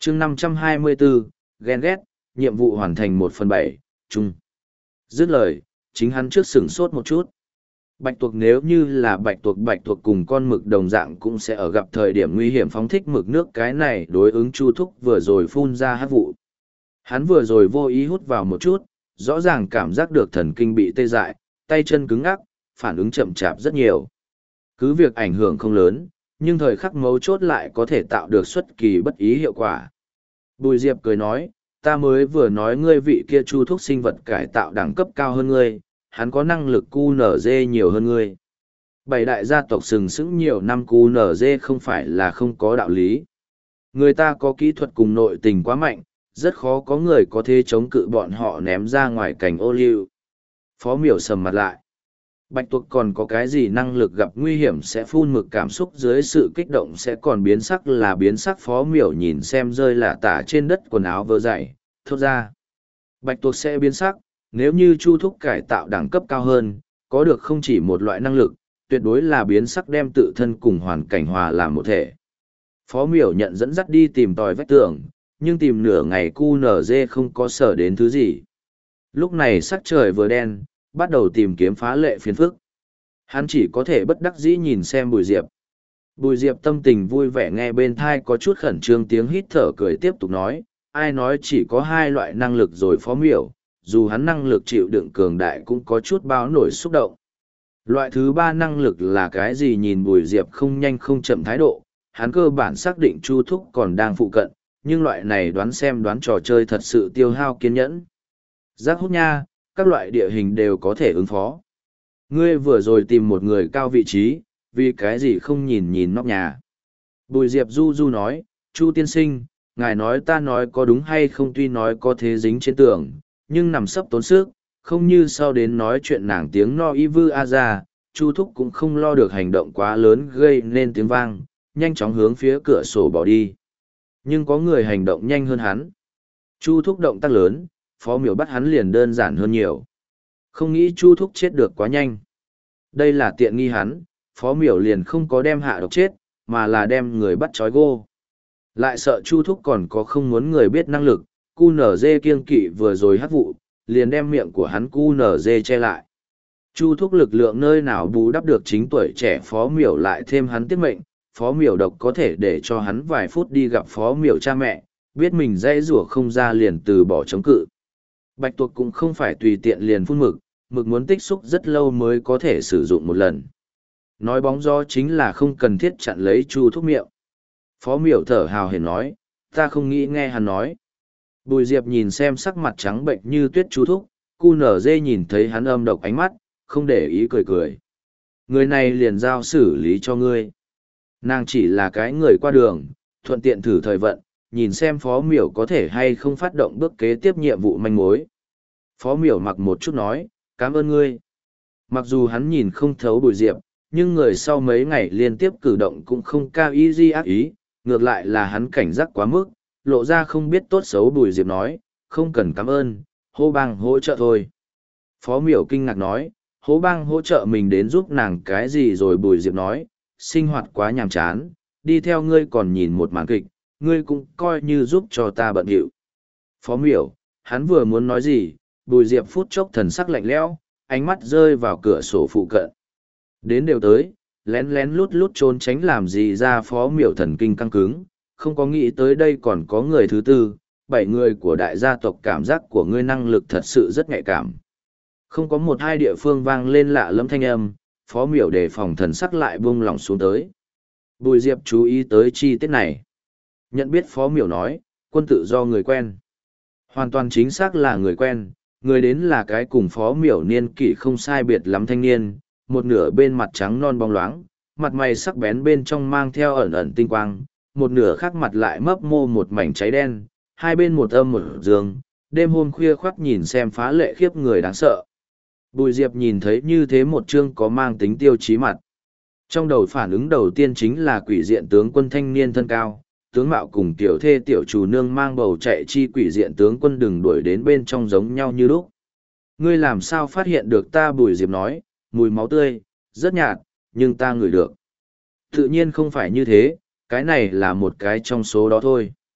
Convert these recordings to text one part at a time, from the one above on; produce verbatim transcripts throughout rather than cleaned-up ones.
chương năm trăm hai mươi bốn, ghen ghét, nhiệm vụ hoàn thành một phần bảy, chung. Dứt lời, chính hắn trước sửng sốt một chút. Bạch tuộc nếu như là bạch tuộc bạch tuộc cùng con mực đồng dạng cũng sẽ ở gặp thời điểm nguy hiểm phóng thích mực nước, cái này đối ứng Chu Thúc vừa rồi phun ra hát vụ. Hắn vừa rồi vô ý hút vào một chút, rõ ràng cảm giác được thần kinh bị tê dại, tay chân cứng ngắc, phản ứng chậm chạp rất nhiều. Cứ việc ảnh hưởng không lớn, nhưng thời khắc mấu chốt lại có thể tạo được xuất kỳ bất ý hiệu quả. Bùi Diệp cười nói, ta mới vừa nói ngươi vị kia Chu Thúc sinh vật cải tạo đẳng cấp cao hơn ngươi, hắn có năng lực cu nở dê nhiều hơn ngươi. Bảy đại gia tộc sừng sững nhiều năm cu nở dê không phải là không có đạo lý. Người ta có kỹ thuật cùng nội tình quá mạnh, rất khó có người có thể chống cự bọn họ ném ra ngoài cảnh ô liu. Phó miểu sầm mặt lại. Bạch tuộc còn có cái gì năng lực gặp nguy hiểm sẽ phun mực, cảm xúc dưới sự kích động sẽ còn biến sắc là biến sắc. Phó miểu nhìn xem rơi lả tả trên đất quần áo vỡ dày, thốt ra. Bạch tuộc sẽ biến sắc, nếu như Chu Thúc cải tạo đẳng cấp cao hơn, có được không chỉ một loại năng lực, tuyệt đối là biến sắc đem tự thân cùng hoàn cảnh hòa làm một thể. Phó miểu nhận dẫn dắt đi tìm tòi vách tường, nhưng tìm nửa ngày cu nở dê không có sở đến thứ gì. Lúc này sắc trời vừa đen, bắt đầu tìm kiếm phá lệ phiền phức. Hắn chỉ có thể bất đắc dĩ nhìn xem Bùi Diệp. Bùi Diệp tâm tình vui vẻ nghe bên thai có chút khẩn trương tiếng hít thở cười tiếp tục nói, ai nói chỉ có hai loại năng lực rồi Phó miểu, dù hắn năng lực chịu đựng cường đại cũng có chút báo nổi xúc động. Loại thứ ba năng lực là cái gì? Nhìn Bùi Diệp không nhanh không chậm thái độ, hắn cơ bản xác định Chu Thúc còn đang phụ cận, nhưng loại này đoán xem đoán trò chơi thật sự tiêu hao kiên nhẫn. Giác hút nha, các loại địa hình đều có thể ứng phó. Ngươi vừa rồi tìm một người cao vị trí, vì cái gì không nhìn nhìn nóc nhà? Bùi Diệp du du nói, Chu tiên sinh, ngài nói ta nói có đúng hay không, tuy nói có thế dính trên tường, nhưng nằm sấp tốn sức, không như sau đến nói chuyện nàng tiếng no y vư a ra, Chu Thúc cũng không lo được hành động quá lớn gây nên tiếng vang, nhanh chóng hướng phía cửa sổ bỏ đi. Nhưng có người hành động nhanh hơn hắn. Chu Thúc động tác lớn, Phó miểu bắt hắn liền đơn giản hơn nhiều. Không nghĩ Chu Thúc chết được quá nhanh. Đây là tiện nghi hắn, Phó miểu liền không có đem hạ độc chết, mà là đem người bắt trói gô. Lại sợ Chu Thúc còn có không muốn người biết năng lực, cu nở dê kiêng kỵ vừa rồi hắc vụ, liền đem miệng của hắn cu nở dê che lại. Chu Thúc lực lượng nơi nào bù đắp được chính tuổi trẻ Phó miểu, lại thêm hắn tiết mệnh, Phó miểu độc có thể để cho hắn vài phút đi gặp Phó miểu cha mẹ, biết mình dãy rủa không ra liền từ bỏ chống cự. Bạch tuộc cũng không phải tùy tiện liền phun mực, mực muốn tích xúc rất lâu mới có thể sử dụng một lần. Nói bóng gió chính là không cần thiết chặn lấy Chu Thúc miệng. Phó miểu thở hào hển nói, ta không nghĩ nghe hắn nói. Bùi Diệp nhìn xem sắc mặt trắng bệnh như tuyết Chu Thúc, cu nở dê nhìn thấy hắn âm độc ánh mắt, không để ý cười cười. Người này liền giao xử lý cho ngươi. Nàng chỉ là cái người qua đường, thuận tiện thử thời vận, nhìn xem Phó miểu có thể hay không phát động bước kế tiếp nhiệm vụ manh mối. Phó miểu mặc một chút nói, cảm ơn ngươi. Mặc dù hắn nhìn không thấu Bùi Diệp, nhưng người sau mấy ngày liên tiếp cử động cũng không cao ý gì ác ý, ngược lại là hắn cảnh giác quá mức, lộ ra không biết tốt xấu. Bùi Diệp nói, không cần cảm ơn, hô bang hỗ trợ thôi. Phó miểu kinh ngạc nói, hô bang hỗ trợ mình đến giúp nàng cái gì rồi? Bùi Diệp nói, sinh hoạt quá nhàm chán, đi theo ngươi còn nhìn một màn kịch, ngươi cũng coi như giúp cho ta bận rộn. Phó miểu, hắn vừa muốn nói gì, Bùi Diệp phút chốc thần sắc lạnh lẽo, ánh mắt rơi vào cửa sổ phụ cận. Đến đều tới, lén lén lút lút trốn tránh làm gì ra? Phó miểu thần kinh căng cứng, không có nghĩ tới đây còn có người thứ tư, bảy người của đại gia tộc. Cảm giác của ngươi năng lực thật sự rất nhạy cảm. Không có một hai địa phương vang lên lạ lẫm thanh âm, Phó miểu đề phòng thần sắc lại buông lỏng xuống tới. Bùi Diệp chú ý tới chi tiết này. Nhận biết Phó miểu nói, quân tự do người quen. Hoàn toàn chính xác là người quen, người đến là cái cùng Phó miểu niên kỷ không sai biệt lắm thanh niên, một nửa bên mặt trắng non bóng loáng, mặt mày sắc bén bên trong mang theo ẩn ẩn tinh quang, một nửa khác mặt lại mấp mô một mảnh cháy đen, hai bên một âm một dương, đêm hôm khuya khoắt nhìn xem phá lệ khiếp người đáng sợ. Bùi Diệp nhìn thấy như thế một chương có mang tính tiêu chí mặt. Trong đầu phản ứng đầu tiên chính là quỷ diện tướng quân thanh niên thân cao, tướng mạo cùng tiểu thê tiểu chủ nương mang bầu chạy chi quỷ diện tướng quân đừng đuổi đến bên trong giống nhau như lúc. Ngươi làm sao phát hiện được ta? Bùi Diệp nói, mùi máu tươi, rất nhạt, nhưng ta ngửi được. Tự nhiên không phải như thế, cái này là một cái trong số đó thôi.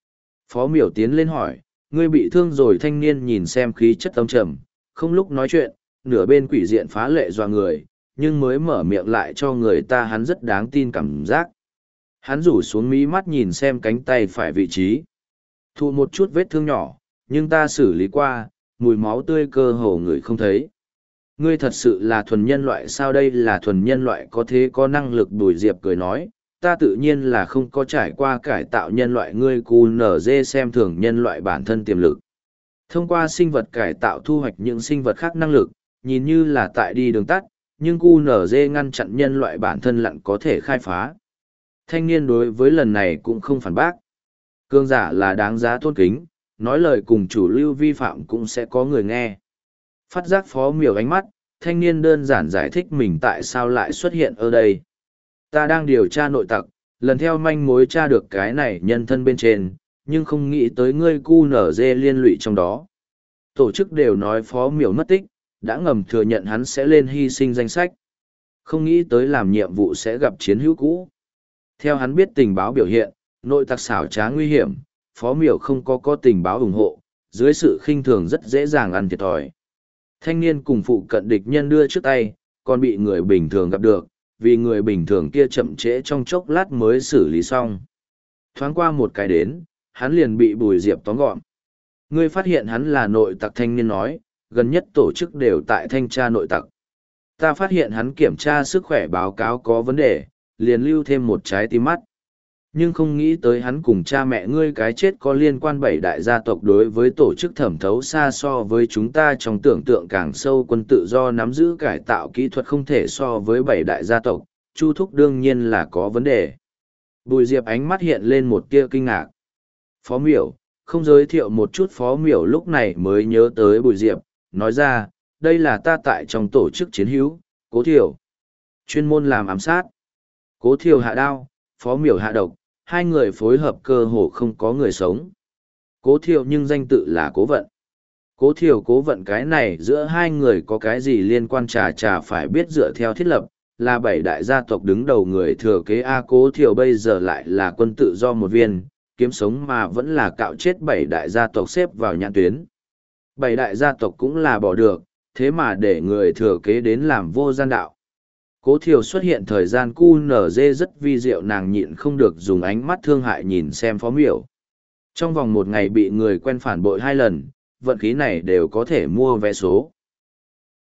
Phó miểu tiến lên hỏi, ngươi bị thương rồi? Thanh niên nhìn xem khí chất âm trầm, không lúc nói chuyện, nửa bên quỷ diện phá lệ doa người, nhưng mới mở miệng lại cho người ta hắn rất đáng tin cảm giác. Hắn rủ xuống mí mắt nhìn xem cánh tay phải vị trí. Thụ một chút vết thương nhỏ, nhưng ta xử lý qua, mùi máu tươi cơ hồ người không thấy. Ngươi thật sự là thuần nhân loại sao? Đây là thuần nhân loại có thế có năng lực? Bùi Diệp cười nói, ta tự nhiên là không có trải qua cải tạo nhân loại. Ngươi cù nở dê xem thường nhân loại bản thân tiềm lực. Thông qua sinh vật cải tạo thu hoạch những sinh vật khác năng lực, nhìn như là tại đi đường tắt, nhưng cu nở dê ngăn chặn nhân loại bản thân lặn có thể khai phá. Thanh niên đối với lần này cũng không phản bác. Cương giả là đáng giá tôn kính, nói lời cùng chủ lưu vi phạm cũng sẽ có người nghe. Phát giác phó miểu ánh mắt, thanh niên đơn giản giải thích mình tại sao lại xuất hiện ở đây. Ta đang điều tra nội tặc, lần theo manh mối tra được cái này nhân thân bên trên, nhưng không nghĩ tới ngươi cu nở dê liên lụy trong đó. Tổ chức đều nói phó miểu mất tích, đã ngầm thừa nhận hắn sẽ lên hy sinh danh sách. Không nghĩ tới làm nhiệm vụ sẽ gặp chiến hữu cũ. Theo hắn biết tình báo biểu hiện, nội tặc xảo trá nguy hiểm, phó miểu không có có tình báo ủng hộ, dưới sự khinh thường rất dễ dàng ăn thiệt thòi. Thanh niên cùng phụ cận địch nhân đưa trước tay, còn bị người bình thường gặp được, vì người bình thường kia chậm trễ trong chốc lát mới xử lý xong. Thoáng qua một cái đến, hắn liền bị Bùi Diệp tóm gọn. Ngươi phát hiện hắn là nội tặc? Thanh niên nói, gần nhất tổ chức đều tại thanh tra nội tặc. Ta phát hiện hắn kiểm tra sức khỏe báo cáo có vấn đề, liền lưu thêm một trái tim mắt. Nhưng không nghĩ tới hắn cùng cha mẹ ngươi cái chết có liên quan. Bảy đại gia tộc đối với tổ chức thẩm thấu xa so với chúng ta trong tưởng tượng càng sâu. Quân tự do nắm giữ cải tạo kỹ thuật không thể so với bảy đại gia tộc, Chu Thúc đương nhiên là có vấn đề. Bùi Diệp ánh mắt hiện lên một tia kinh ngạc. Phó miểu, không giới thiệu một chút? Phó miểu lúc này mới nhớ tới Bùi Diệp, nói ra, đây là ta tại trong tổ chức chiến hữu, Cố Thiều. Chuyên môn làm ám sát. Cố Thiều hạ đao, Phó miểu hạ độc, hai người phối hợp cơ hồ không có người sống. Cố Thiều nhưng danh tự là Cố Vận. Cố Thiều Cố Vận cái này giữa hai người có cái gì liên quan? Trà trà phải biết dựa theo thiết lập, là bảy đại gia tộc đứng đầu người thừa kế. A Cố Thiều bây giờ lại là quân tự do một viên, kiếm sống mà vẫn là cạo chết bảy đại gia tộc xếp vào nhãn tuyến. Bảy đại gia tộc cũng là bỏ được, thế mà để người thừa kế đến làm vô gian đạo. Cố Thiều xuất hiện thời gian cu nở dê rất vi diệu, nàng nhịn không được dùng ánh mắt thương hại nhìn xem phó miểu. Trong vòng một ngày bị người quen phản bội hai lần, vận khí này đều có thể mua vé số.